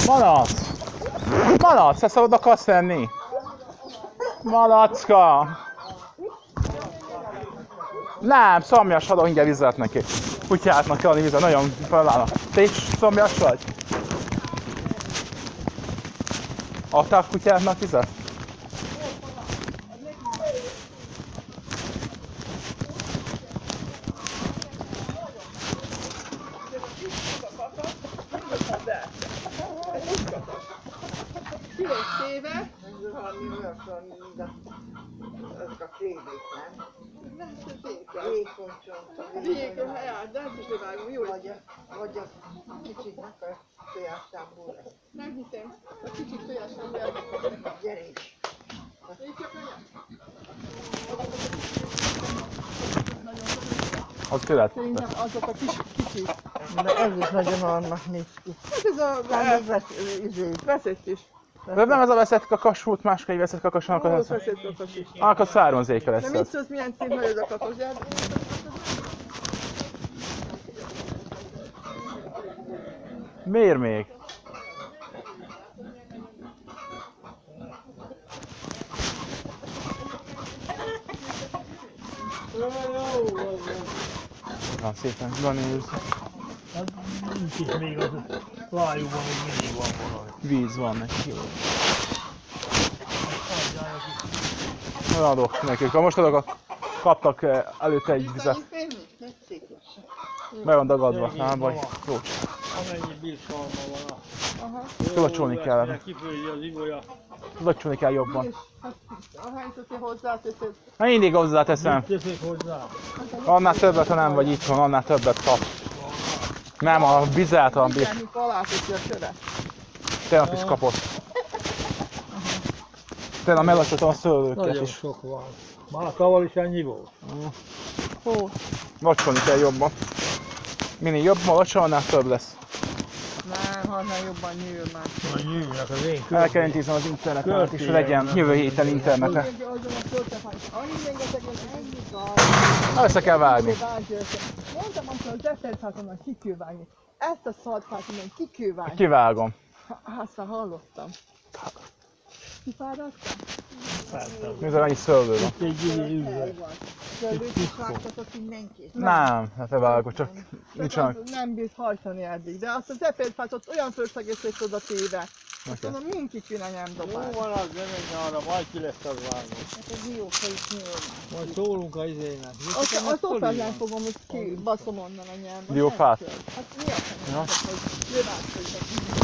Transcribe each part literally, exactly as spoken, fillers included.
Malac! Malac, te szabad akarsz lenni? Malacka! Nem, szomjas adok ingyen vizet neki. Kutyátnak kell adni vizet, nagyon felállnak. Te is szomjas vagy? Adtál kutyátnak vizet? Téve? Ezek a tévék, nem? Nem, ez téve. Vékony csont. Vékony, hát, de ezt is levágom, jó. Vagy a, vagy a kicsiknek a tojástámból. Nem hiszem, a kicsit tojással kell. Gyere is. Én csak olyan. Az követ. Szerintem azok a kis kicsit. De ez is nagyon annak néz ki. Hát ez a Nem, ez izé. veszett is. De nem ez a veszett kakas volt, másik egy veszett kakasnak Ó, az veszett kakas is. akkor származéka lesz De mit ez. szólsz, milyen szép vagy ez a kakas? De hát- Miért még? Na szépen, Dani, Hát nincs is még az lájúban, még mindig van valami. víz van neki. Adok nekik. Ha most adok, kaptak előtte egy vizet. Be van dagadva, nem baj. Jó. Amennyi birsalma van. Aha. Locsolni kellene. Kifőzi az ibolya. Locsolni kell jobban. Hát, ahányszor te hozzáteszed. Na mindig hozzáteszem. Mit teszek hozzá? Annál többet, ha nem vagy itthon, annál többet kap. Nem, a vizáltalan bír. Mindjárt, mikor aláteszi a követ. Tegnap is kapott. Tegnap mellacsoltam a szőlőket Nagyon is. sok van. Már tavaly is ennyi volt. Hol? Locsolni kell jobban. Minél jobban locsol, annál több lesz. Nem, annál jobban nyíl már. Majd nyűlnek az én El kell intéznem az internetet is, legyen jövő héten internete. Na, össze kell vágni. Mondtam, amikor az eszerfátomnak ki kell vágni. Ezt a szarfát innen ki kell vágni. Kivágom. Aztán hallottam. Kifáradtál? Mivel annyi szőlő van. Egy gyűlő üzlet. Szőlőt is vágtatok mindenkit? Nem, hát vágok, csak nincs olyan. Nem bírt hajtani eddig, de azt az eperfát ott olyan fölösleges lett oda téve. Azt Okay. mondom, mind ki kéne nem dobálni. Jó van az, nem menj arra, majd ki lesz az vágó. Hát ez dióka is nyíl. Majd szólunk a izének. Azt, azt ott nem fogom, hogy ki baszom onnan a nyelvbe. Diófát? Hát mi a fenének, Ja. hogy jövászoltak.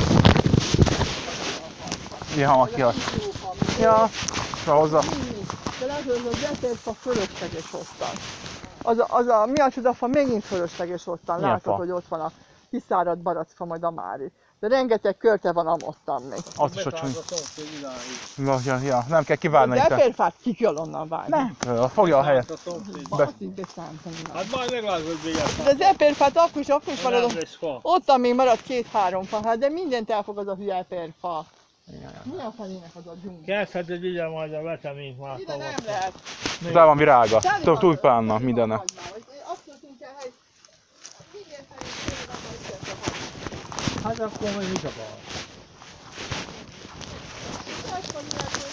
Ilyen hamar kihagy. Ja, és hozzá. De látod, hogy az eperfa fölösleges ottan. Az a, az a mi a csodafa megint fölösleges ottan. Milyen Látod, fa? hogy ott van a kiszáradt baracka, majd a mári. De rengeteg körte van amottan még. Azt is ocsolni. Betágatom, hogy idáig. Ja, ja, ja, nem kell kivárni Az itt. eperfát ki kell onnan vágni. Nem, fogja a helyet. Betágatom, hogy- Be- Azt is beszámolni. Hát majd meglátod, hogy véget. De az eperfát akkor is, akkor is marad, Nem lesz fa. ott még marad két-három fa, hát de mindent elfog az a hülye eperfa. Ja, ja. Mi a fenének az a dzsungel? Kezdheted ide majd a veteményt már Ide nem tavasszal. lehet. De van virága. Teli Több van- tulpánna, teli van mindenne. hagymával. Azt mondtunk el, hogy minden felé tényleg akar összeadni. Hát akkor majd mit akar? Azt mondják, hogy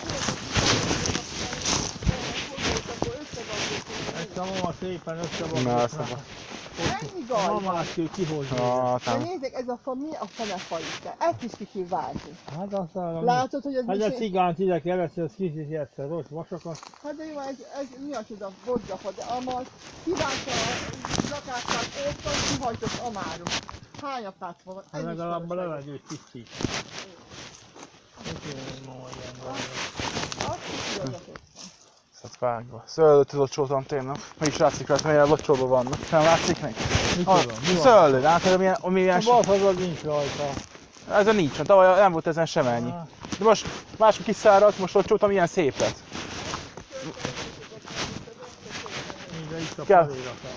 akkor összeadni. Ezt a mama szépen Na, összevakult. ezt a- Ennyi A gaj. mamát kell kihozni. Ah, De nem. nézzék, ez a fa mi a fene fa itt? Ezt is ki kell vágni. Hát aztán... a- Látod, hogy ez Hát mi a sé- cigánt ide kereszt, az kicsit egyszer, ott vasakat. Hát de jó, ez, ez mi a csoda, bodzafa, de amaz kivágta a zakását, ott van, kihajtott amárum. Hány apát van? Hát Ez is legalább a fölösleges. levegőt tisztít. Mit jó, ma ilyen van. Azt is igazatok. Ezt vágva. Szőlőt locsoltam témnak. Meg is látszik rajta, milyen locsolva vannak. Nem látszik meg? Mit A tudom, mi van? szőlő, látod, milyen, milyen... A balfazad nincs rajta. Ezen nincs, tavaly nem volt ezen sem ennyi. Ah. De most mások kiszáradt, most locsoltam, ilyen szép lett. Ide itt a Kell. pavéra kell.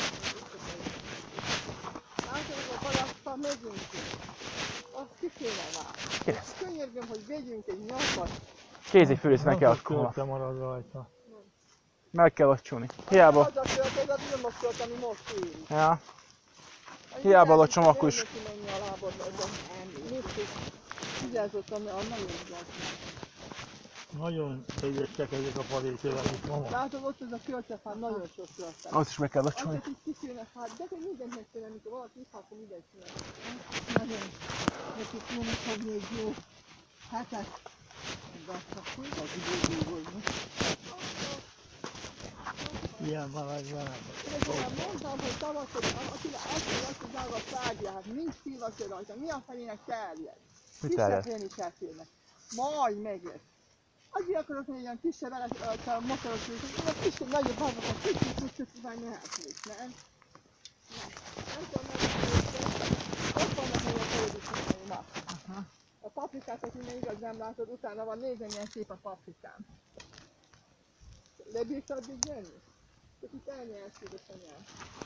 Látod, a balassa megint ki. Azt ki kéne vágni. Kész. Könyörgöm, hogy vegyünk egy nyakat. Kézifűrésznek kell Napos akkor. körte marad rajta. Meg kell locsolni. Hiába. Az a költ, az a bűnmoskölt, ami most éri. Ja. Hiába locsom, akkor is. Menj a lábadba, ez a- Vigyázzottam, mert az nagyon vigyázzottam. Nagyon egyesek ezek a parékővel, amit mama. Látod, ott ez a kölcsefán nagyon sok kölcsef. Azt is meg kell locsolni. Azért is kiszűnnek, hát de hogy mindent megcsinálni, amikor valaki itt, akkor mindent csinál. Nagyon neki tudnak fogni egy jó hetet. Gazdaság, az időbúgózni. Ilyen van, hogy van. Én mondtam, hogy tavasszor, akinek azt mondja, hogy drága fágja, hát nincs szilvaszor rajta, mi a felének terjed? Mi Kisebb terjed? félni is elférnek. Majd megjött. Azért akarok, hogy ilyen kisebb a motoros hogy én a kisebb, nagyobb hangokat kicsit, kicsit, már ne átnék, nem? Nem tudom, megmondani, ott vannak olyan folyadékonyai, na. A paprikát, aki még igaz nem látod, utána van, nézem, milyen szép a paprikám. Lebírsz addig jönni? Csak itt elnyelsz édesanyám.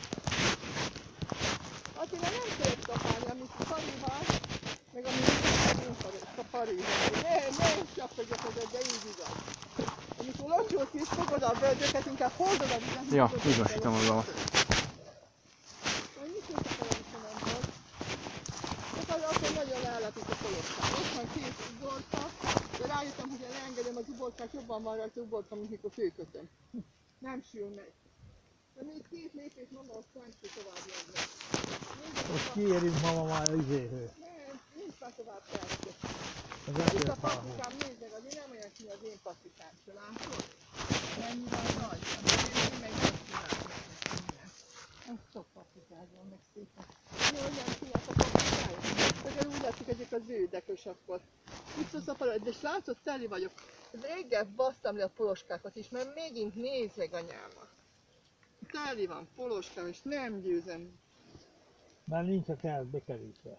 Attila nem tudod kapálni, amit a Farival, meg amit a Farival. Ne, ne csapkodjak ezzel, de így igaz. Amikor locsolsz is, fogod a bölgyöket, inkább hordod a vizet. Ja, igazítom magamat. Mit is akarom, hogy nem volt? Csak az akkor nagyon ellepik a kolosszák. Ott van két uborka, de rájöttem, hogy én leengedem az uborkát, jobban van rajta uborka, mint mikor főkötöm. Nem sül meg. De még két lépés mondom, azt nem tud tovább jönni. Most kiérünk mama már az izéhő. Nem, nincs már tovább persze. Az Itt a esőfához. paprikám, nézd meg, azért nem olyan ki az én paprikám, se látod? Mennyi van rajta? Én meg azt csinálom. Ez sok paprikád van meg szépen. Jó, olyan színes a paprikája. Akkor úgy látszik, ezek a zöldökös akkor. Itt az a palott, és látod, teli vagyok. Régen basztam le a poloskákat is, mert megint nézd meg anyámat. Teli van poloskám, és nem győzem. Már nincs a kert bekerítve.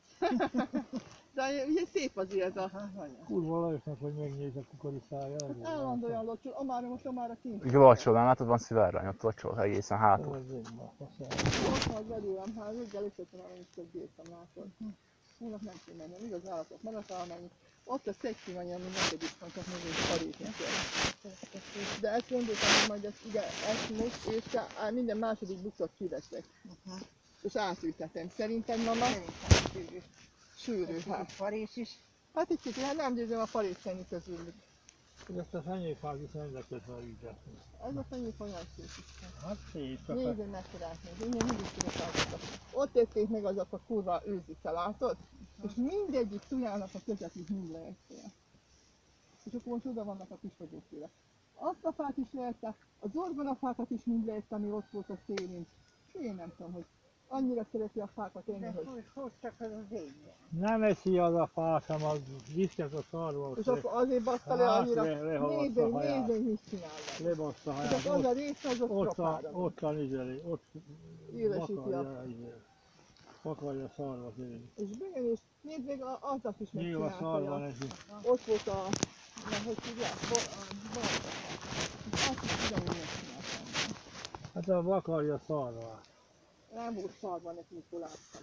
De ugye szép azért a... Kurva Lajosnak, hogy megnéz a kukoriszája. Hát állandóan locsol, amára most amára kint. Így locsol, nem látod, van szivárvány, ott locsol egészen hátul. Ott van belőlem, hát reggel összetem, amit csak bírtam, látod. Hónap nem kell mennem, igaz állatok maradt, amennyit. Ott a szexi anya, ami neked is van, csak még egy parítni kell. De ezt gondoltam, hogy majd ezt, igen, ezt most, és á, minden második buszot kiveszek. És átültetem. Szerinted, mama? Szerintem sűrű. Sűrű, Hát. hát. Farés is. Hát egy kicsit, hát nem győzöm a parészenyi közül. Hogy ezt a fenyőfát is nem lehetett elügyetni. Ez a fenyő olyan szép is. Hát szép, csak Nézd, hogy mekkorát néz, én mindig tudok állítani. Ott tették meg azok a kurva őzike, látod? És mindegyik tujának a közepét mind lehettél. És akkor most oda vannak a kisfagyóféle. Azt a fát is lehetne, az orgonafákat is mind lehetne, ami ott volt a szélén. Én nem tudom, hogy annyira szereti a fákat enni, De hogy... hogy, hogy csak az az égje. nem eszi az a fát, hanem az viszket a szarva. És akkor azért baszta le Hát, annyira, le- lehaladt nézd, a hogy haját. nézd, hogy mit csinál le. Lebaszta a És haját. akkor az a rész, az ott Ott a, propára. ott a nizeli, ott Élesíti a... vakarja, izé, vakarja szarva tényleg. És bejön, és nézd meg, a- azzal is Nyilván megcsinálta. szarva a- neki. Ott volt a... Na, hogy hívják? Bo- a balta. És azt is ugyanúgy megcsináltam. Hát a vakarja szarva. Nem volt szarva neki, mikor láttam.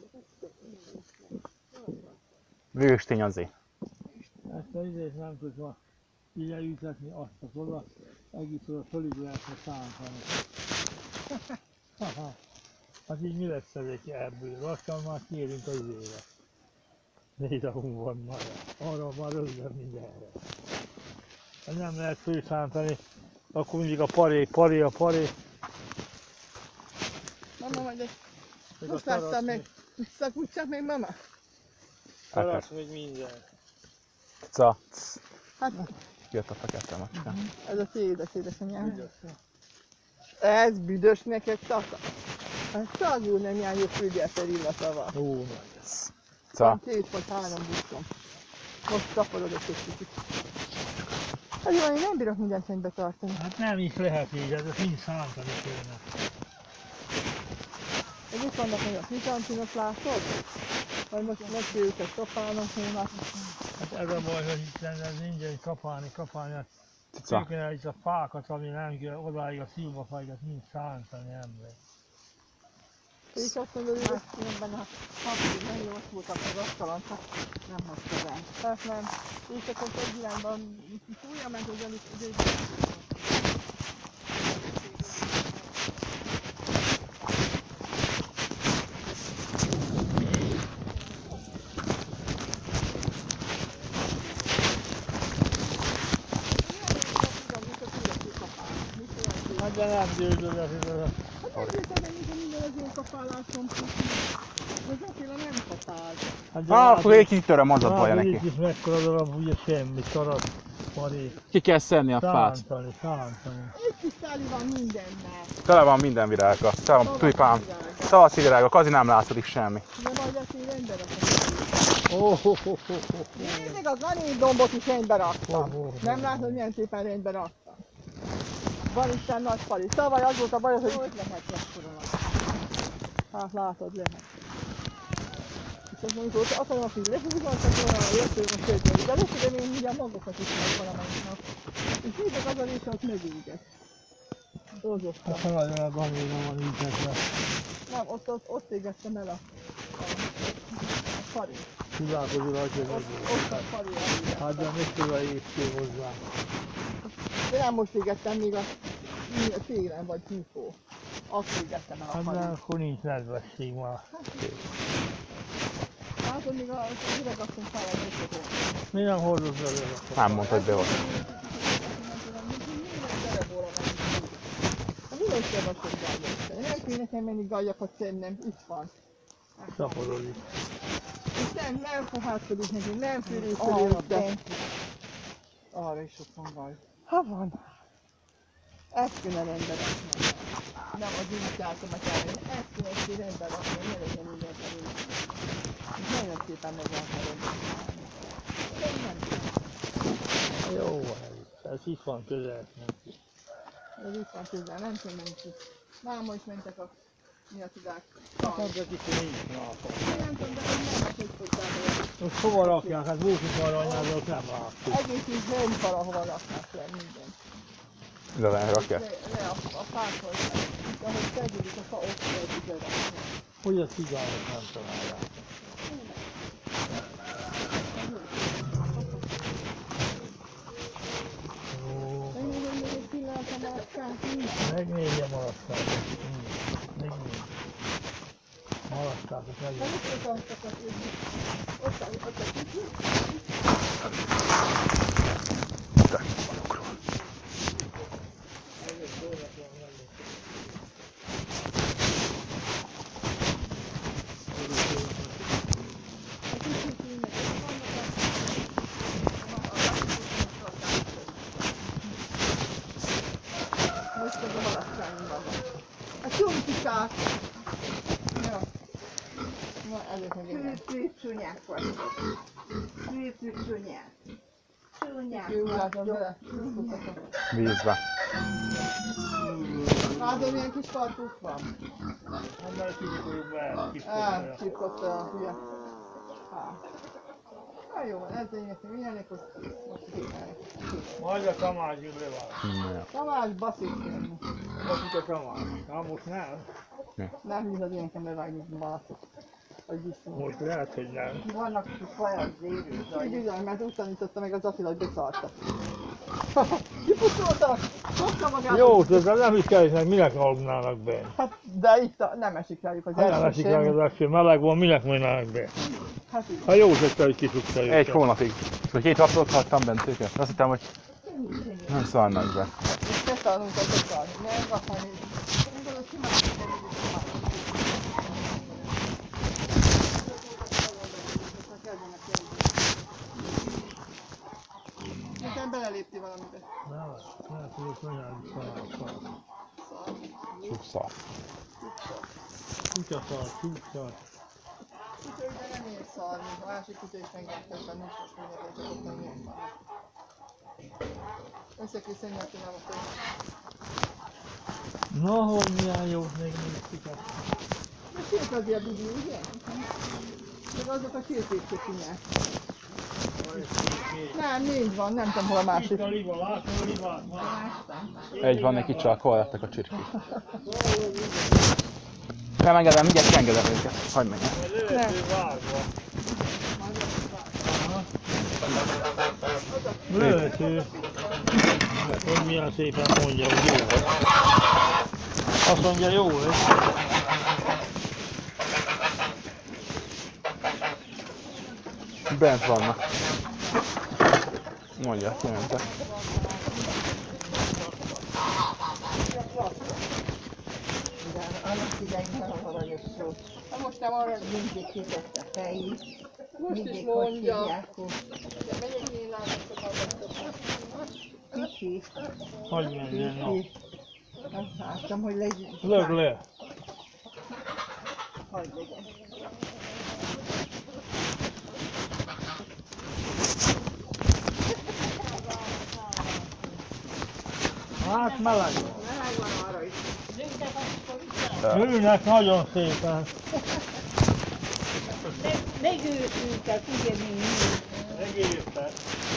Vőstény azért. Ezt az izét nem tudva így elütetni, azt az oda, egész oda fölig lehetne szántani. Haha. Hát így mi lesz ezek ebből? Lassan már kérünk az izére. Nézd, ahol van már. Arra már rögtön mindenre. Hát nem lehet főszántani, akkor mindig a paré, paré, a paré. Mama, majd ezt Meg most a szarasz láttam meg. még- Szakúgyszak meg, mama? Szarasz még minden. Ca. Hát Jött a fekete macska. ez a ti édes édesanyám. Ügyes. Ez büdös neked tata. Hát szagul nem jár jó fügyelter illata van. Ó, nagy. Ca. Van két vagy három buszom. Most taparodok egy kicsit. Hát jó, én nem bírok mindent rendbe tartani. Hát nem is lehet így, ez mind szántani kéne. Ez itt vannak olyan kizantinok, látod? Majd most neki őket kapálnak hónap. Hát ez a baj, hogy itt ez ingyen kapálni, kapálni. Hát Ca. ők kéne itt a fákat, ami nem kell, odáig a szilvafákat mind szántani ember. És azt mondod, hogy Hát különben a papír nagyon ott voltak az asztalon, csak nem hozta be. hát nem. És akkor egy irányban túlja ment, hogy amit ugye Hát de nem győzöd ez a... Hát ezért adom, hogy minden az én kapálásom pusztít. Az Attila nem kapál. Hát de Ah, látod- akkor én kitöröm, az a baja látod, neki. itt is mekkora darab, ugye semmi, szarat, paré. Ki kell szedni a fát. Szántani, szántani. Itt is teli van mindennel. Tele van minden virága. Tele van tulipán. Tavaszi virágok, azért nem látszik semmi. De majd ezt én rendbe rakom. Ó, ho, ho, ho, ho. Még a granitdombot is rendbe raktam. Ó, ó, ó. Nem látod, milyen szépen rendbe raktam. Van Isten nagy fali. Tavaly az volt a baj, hogy hogy lehet lekkorolni. Hát látod, lehet. És az mondjuk ott akarom, hogy lefúzoltak volna a jöttől most jöttől. De lefúzom én ugye magokat is meg valamelyik nap. És nézzek az a része, ott megéget. Dolgoztam. Hát nagyon a gaméra van így ezzel. Nem, ott, ott, ott égettem el a, a, a fali. Csodálkozni rajta, hogy Ott, ott a fali. hát de mit tudja észtél hozzá. De nem most égettem, még a a télen vagy húfó. Azt égettem el a Hát de falit. akkor nincs nedvesség már. Látod, még a üvegasszony szállal összekolni. Mi nem hordod be vele? Nem mondta, hogy be volt. A villanyszervasok gályak. Nem kell nekem menni gályakat szednem, itt van. Szaporodik. És nem, nem fohászkodik nekünk, nem fűrészkedik, de... Arra is ott van gaj. Ha van. Ezt kéne rendbe rakni. Nem az indikátoromat elmenni, ezt kéne ezt rendbe rakni, ne legyen minden felül. És nagyon szépen meg van rendbe. De nem tudom. Jó van ez. Ez itt van közel. Ez itt van közel, nem tudom menni ki. Már most mentek a... Mi a tudák? Hát mondja ki, hogy nincs nápa. Nem tudom, de hogy nem, hogy tudták, hogy... Most hova rakják? Hát búszik arra anyádat nem láttuk. Egész így hőnfal, ahova raknak le minden. Ide rakják. Le, le a, a fákról, de ahogy szedődik a fa, ott kell ide rakni. Hogy a cigányok nem találják. Ó, Megnézem még egy pillanat a malackát, nincs. megnézje maradszágot. Megnézje. Maradszágot De megnézje. mit akartak a többi? Ott a, ott a kicsi. Most meg a malackáim vannak. A csumpikák! Ja. Na, előtt meg egy Szűk csúnyák vagytok. Szűk csúnyák. Csúnyák Jó, látom vagytok. vele. Mutatom. Vízbe. Látod, milyen kis farkuk van? Nem lehet kibukoljuk be. Á, csipkodta a hülye. Á. Na jó, ez lényegtelen, milyenek ott most kívánják. Majd a Tamás jön le van. Tamás baszik. Bakik a Tamás. Hát most nem. Nem hisz az én nekem levágni balaszok. Vagy viszont. Most lehet, hogy nem. Vannak kis fajak zérő Úgy bizony, mert úgy tanította meg az Attila, hogy beszarta. Kipusztolta! Hozta magát! Jó, de nem is kell, hogy minek aludnának be. Hát, de itt a, nem esik rájuk az Hát nem első esik rá az eső, meleg van, minek menjenek be? Hát így. Ha jó tette, hogy kisukta őket. Egy hónapig. Vagy két napot hagytam bent őket. Azt hittem, hogy nem szarnak be. És te szarnunk a beszarni. Nem, aztán így. Amikor a simán nekem belelépti valamibe. Nem, nem tudok anyázni szalát. Csak szar. Kutya szar, kutya. Kutya ugye nem ér szarni. A másik kutya is megnyerte, hogy nincs most mindjárt, csak ott nem ér szarni. Összekészíteni a pillanat. Na, hogy milyen jó még még kutya. De kék azért Bibi, ugye? Meg azok a csirkék csinyák. Nem, négy van, nem tudom hol a másik. Itt a liba, látom a libát, van. Egy van neki csak, hol lettek a csirkék. Nem engedem, mindjárt kiengedem őket. Hagyd menjen. Lőhető vágva. Lőhető. Hogy milyen szépen mondja, hogy jó vagy. Azt mondja, jó vagy. Bent vannak. Mondja, kimentek. idején nagyon aranyos volt. Na most nem arra, Mindig kitett a fejét. most is Mindig hogy mondja. hívják, hogy De megyek én látok a hallgatókat. kicsi, Hogy menjen, no. kicsi. Azt láttam, hogy legyen. Lög le. Hogy legyen. Hát meleg van. Meleg van arra is. Ülnek nagyon szépen. Megőrültek, ugye mi mi. Megérte.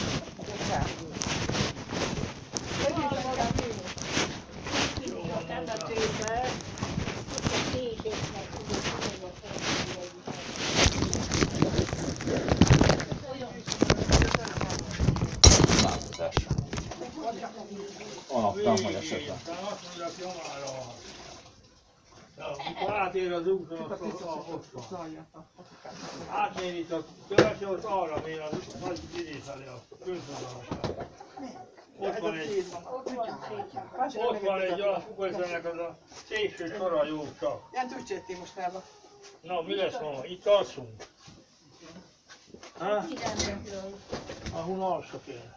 Változásra. Vonattam, hogy esetleg. Aztán azt mondják, jamára van. De amikor átér az úton, akkor ott van. Átmér itt a követő, ott arra mér az nagy vidék felé, a köztudatosság. Ott van egy, ott van egy olyan futószernek az a szélső sora jó csak. Ilyen tücséttél most elba. Na, mi lesz ma? Itt alszunk. Ha? Ahol alszok én.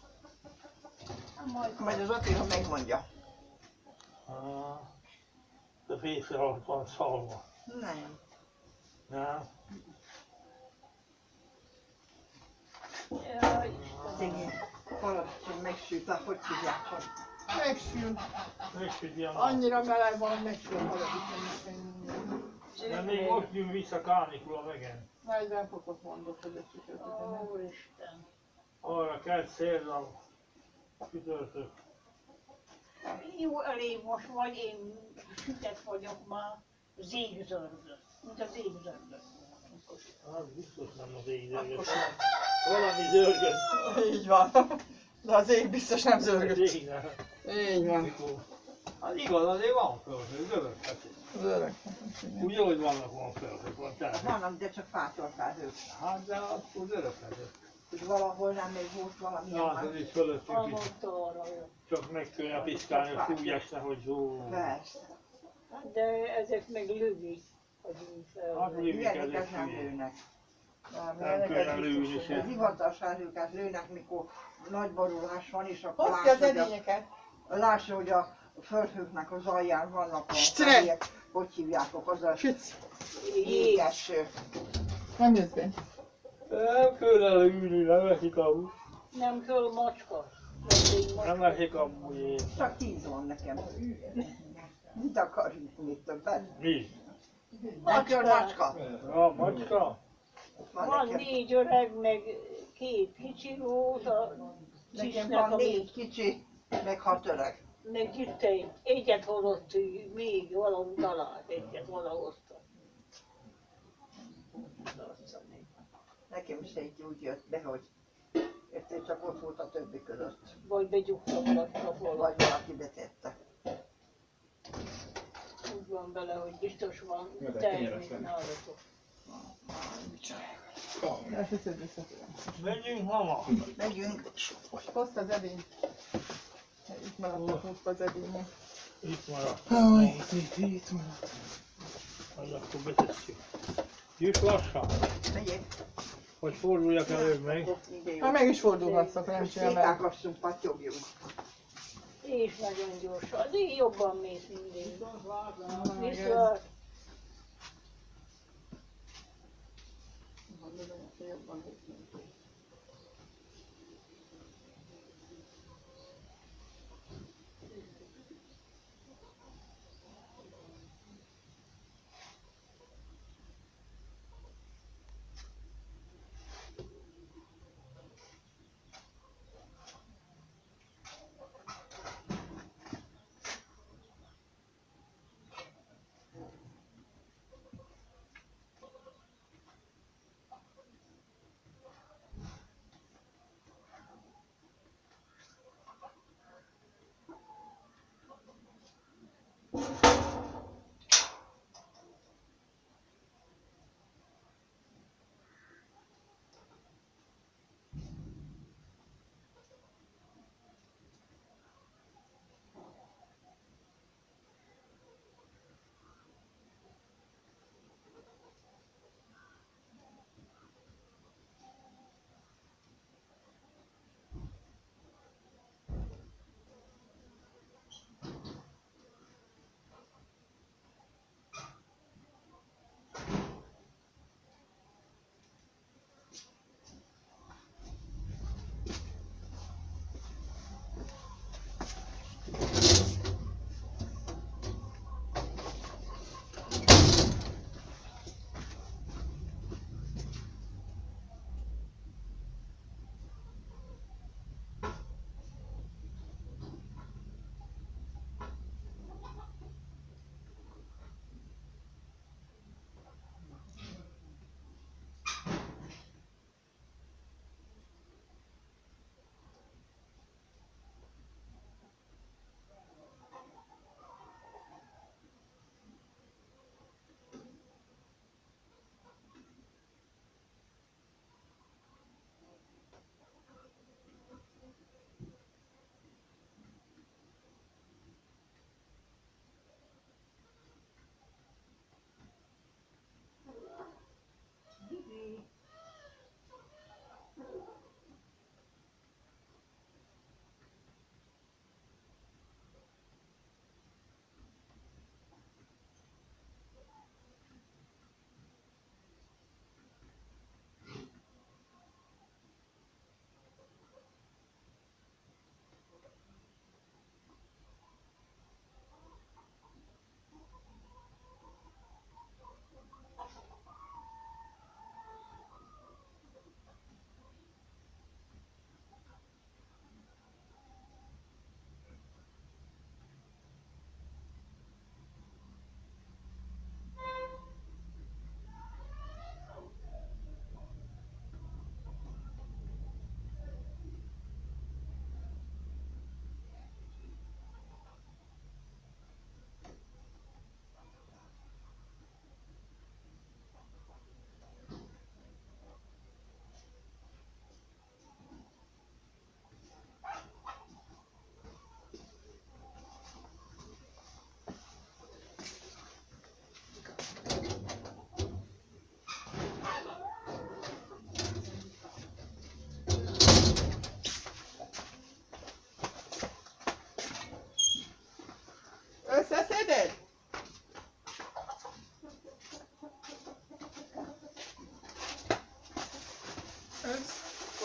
Majd az Attila megmondja. Ah, de fészre alatt van szalva. Nem. Nem? Szegény karácsony megsült, ahogy hívják, hogy Megsül. Megsüti a nap. Annyira meleg van, hogy megsül a haladékony. De még most jön vissza kánikula megen. negyven fokot mondott, hogy a csütörtökön. Úristen. Arra kell szérra csütörtök. Jó, elég most vagy, én süket vagyok már, zégzörgök, mint a zégzörgök. Az biztos nem az ég zörgött. Valami zörgött. Így van. De az ég biztos nem Az zörgött. ég nem. Így van. Az igaz, azért van földhő, zöröghet. Zörög. Úgy, hogy vannak van földhők, van terhők. Vannak, de csak fától felhők. Hát de akkor zöröghetett. Hogy valahol nem még volt valamilyen Hát ez már. is fölöttük is. Hallottam arra, jó. Csak meg kéne piszkálni, hogy úgy esne, hogy jó. Persze. De ezek meg lövik, hogy így fel. Hát lövik Ilyenek ezek nem hülyék. lőnek. Nem, Nem ilyenek kell ez lőni biztos, se. hogy Az hivatalos felhőket lőnek, mikor nagy borulás van, és akkor hozd ki az lássa, hogy a, edényeket. lássa, hogy a földhőknek az alján vannak a Istenem! fehérjek, hogy hívjátok, az a Sütsz. jégeső. Nem jössz be. Nem kell elülni, nem esik amúgy. Nem kell macska. Vendég macska. Nem esik amúgy én. Csak tíz van nekem. Mit akarjuk még többet? Mi? Nem kell macska. A macska? Van Van nekem. négy öreg, meg két kicsi volt, a Nekem cisnek, van ami négy kicsi, meg hat öreg. meg itt egy, egyet hozott még valahol talált, egyet valahol. Nekem is egy úgy jött be, hogy érted, csak ott volt a többi között. Vagy begyugtak alatt Vagy valaki. valaki betette. Úgy van bele, hogy biztos van termék nálatok. Ezt hiszed vissza. Menjünk mama. Megyünk. Hozd az edényt. Itt maradtak húzva az edények. Itt maradt. Aj, itt, itt maradt. Az akkor betesszük. Juss lassan. Megyek. Hogy forduljak előbb meg. Hát meg is fordulhatsz, akkor nem csinál meg. Szétákasszunk, pattyogjunk. És nagyon gyorsan, de jobban mész mindig. Na, meg ez. Viszont Jobban nézni.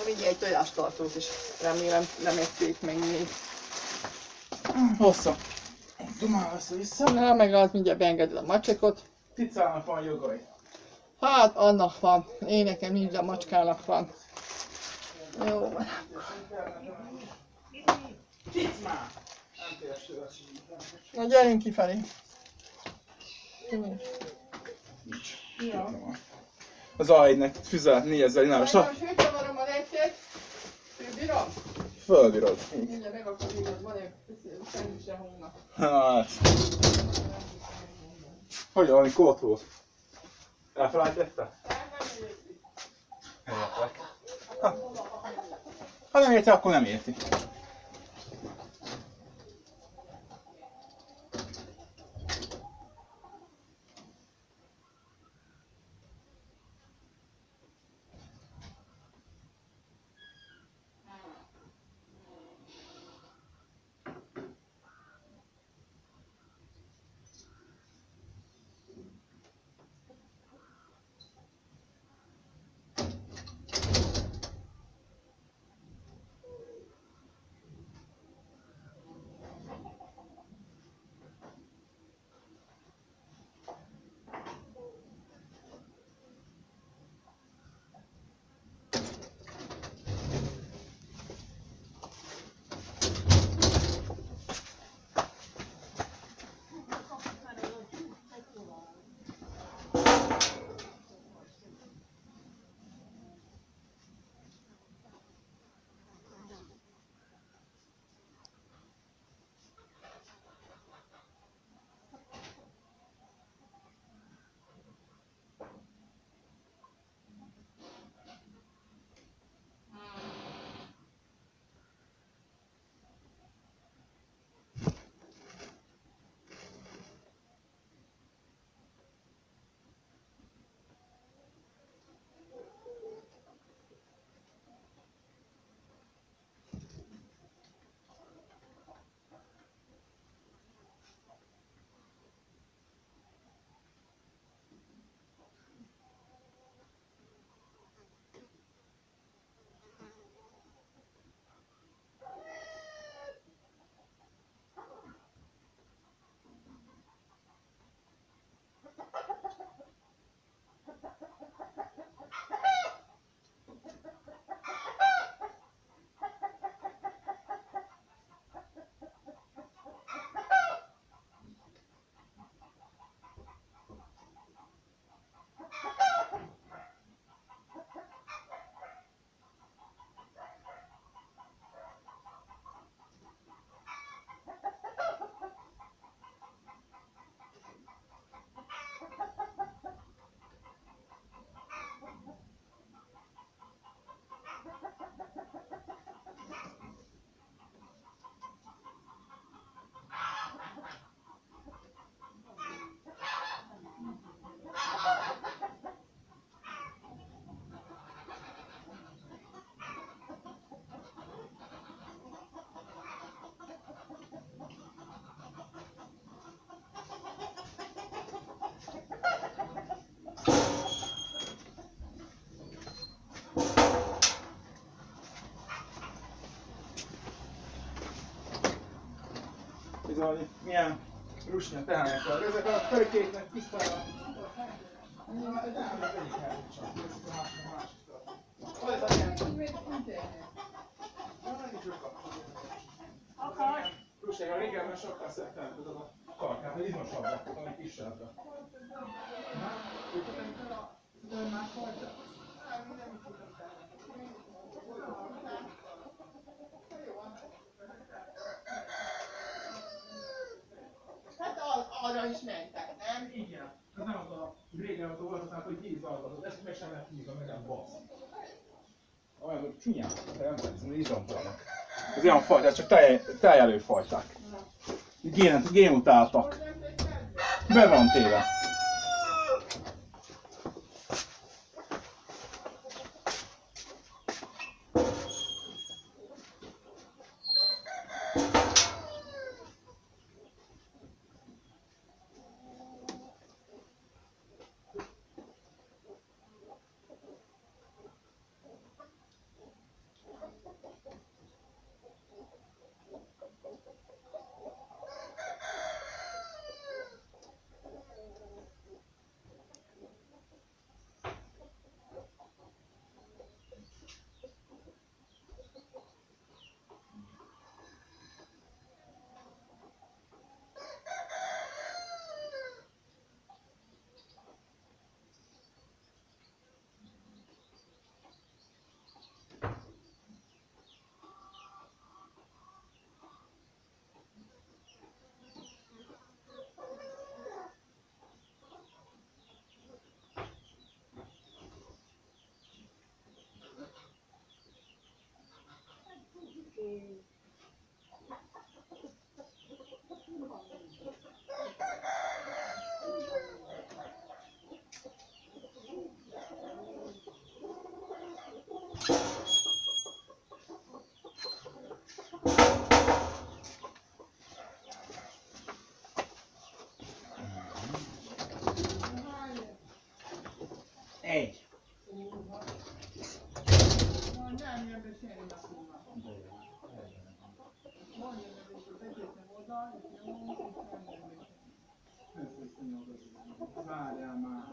mindjárt egy tojástartót is. Remélem nem ették meg még. Hossza. Dumál össze-vissza. Na, meg az mindjárt beengeded a macsekot. Ticának van jogai. Hát, annak van. Én nekem nincs, de a macskának van. Jó van. Cic már! Nem téves Na, gyerünk kifelé. Az Aidnek füzet négyezer dinárosra. Most fölcsavarom a lecset. Fölbírom? Fölbírod. Mindjárt meg akar írod, van egy szendvics a hónak. Hát. Hogy valami kótról? Elfelejtette? Értek. Ha. ha nem érti, akkor nem érti. Bizony, milyen rusnya tehenek van. Ezek a kölykéknek tisztára. Rusnya, régebben sokkal szerettem tudod a karkát, hogy izmosabbak, ami kisebbek. Hát arra is mentek, nem? Igen. Ez nem az a régen az volt, aztán, hogy tíz alkotott. Ezt meg sem lehet hívni, meg nem basz. Olyan, hogy csúnyán, de nem tetszem, izomtalanak. Ez olyan fajták, csak tej, tejelő fajták. Gén, génutáltak. Be van téve. Várjál már.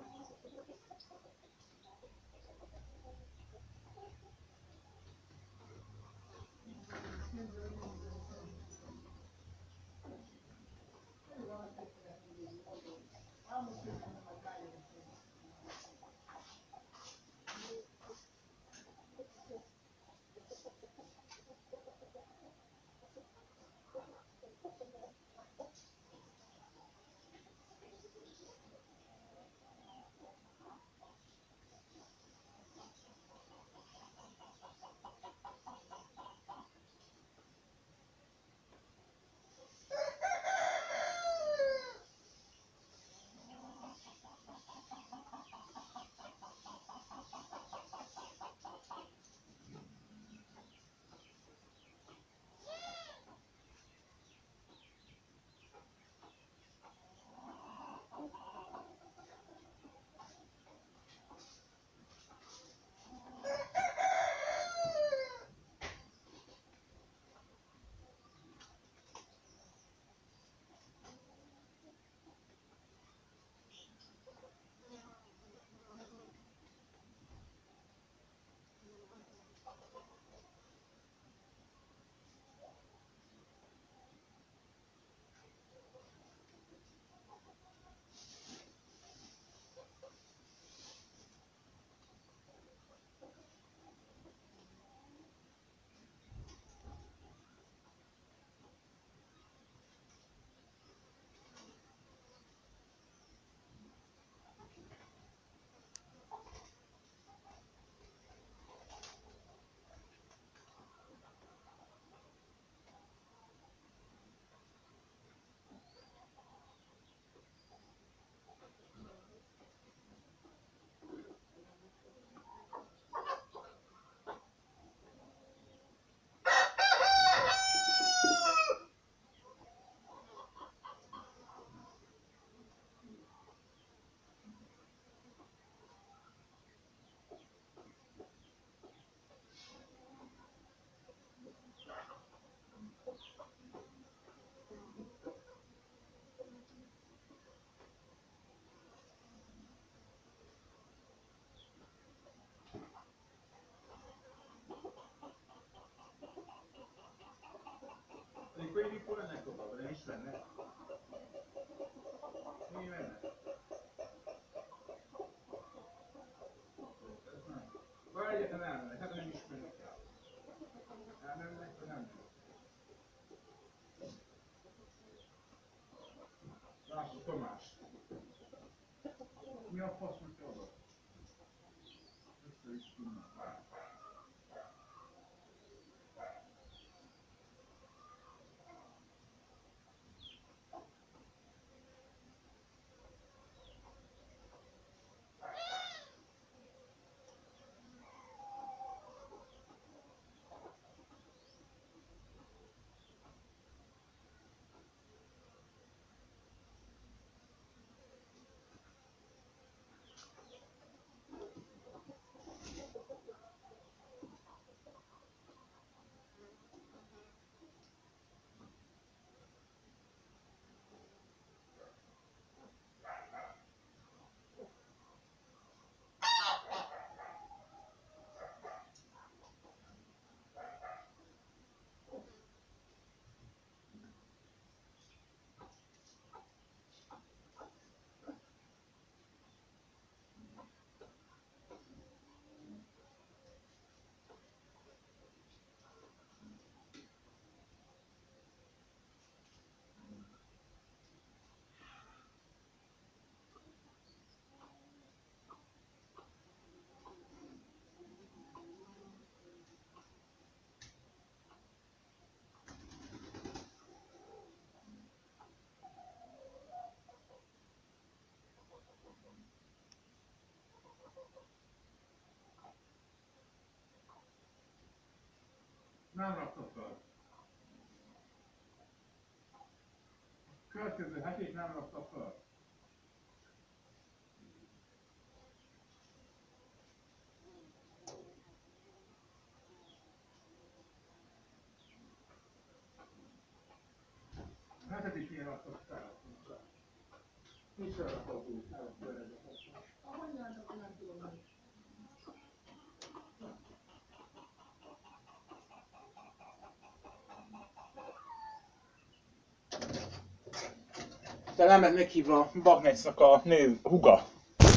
E quelli pure nel copo, le miscenne. Mi venne. Guarda che tenerne, che ne miscenne. Ah, non è tenerne. Lascia, Tomás. Mi ha fatto il chiodo. Questo è il spino. Nem rakta föl. Következő hetét nem rakta föl. Hetet is én raktak fel. De nem lett meghívva a Bagnecnak a nő huga.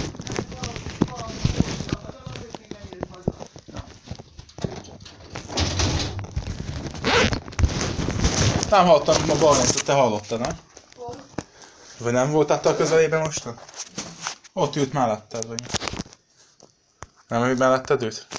Nem hallottam a Bagnecot, te hallottad, nem? Vagy nem voltál te a közelében most? Ott ült melletted, vagy? Nem ő melletted ült?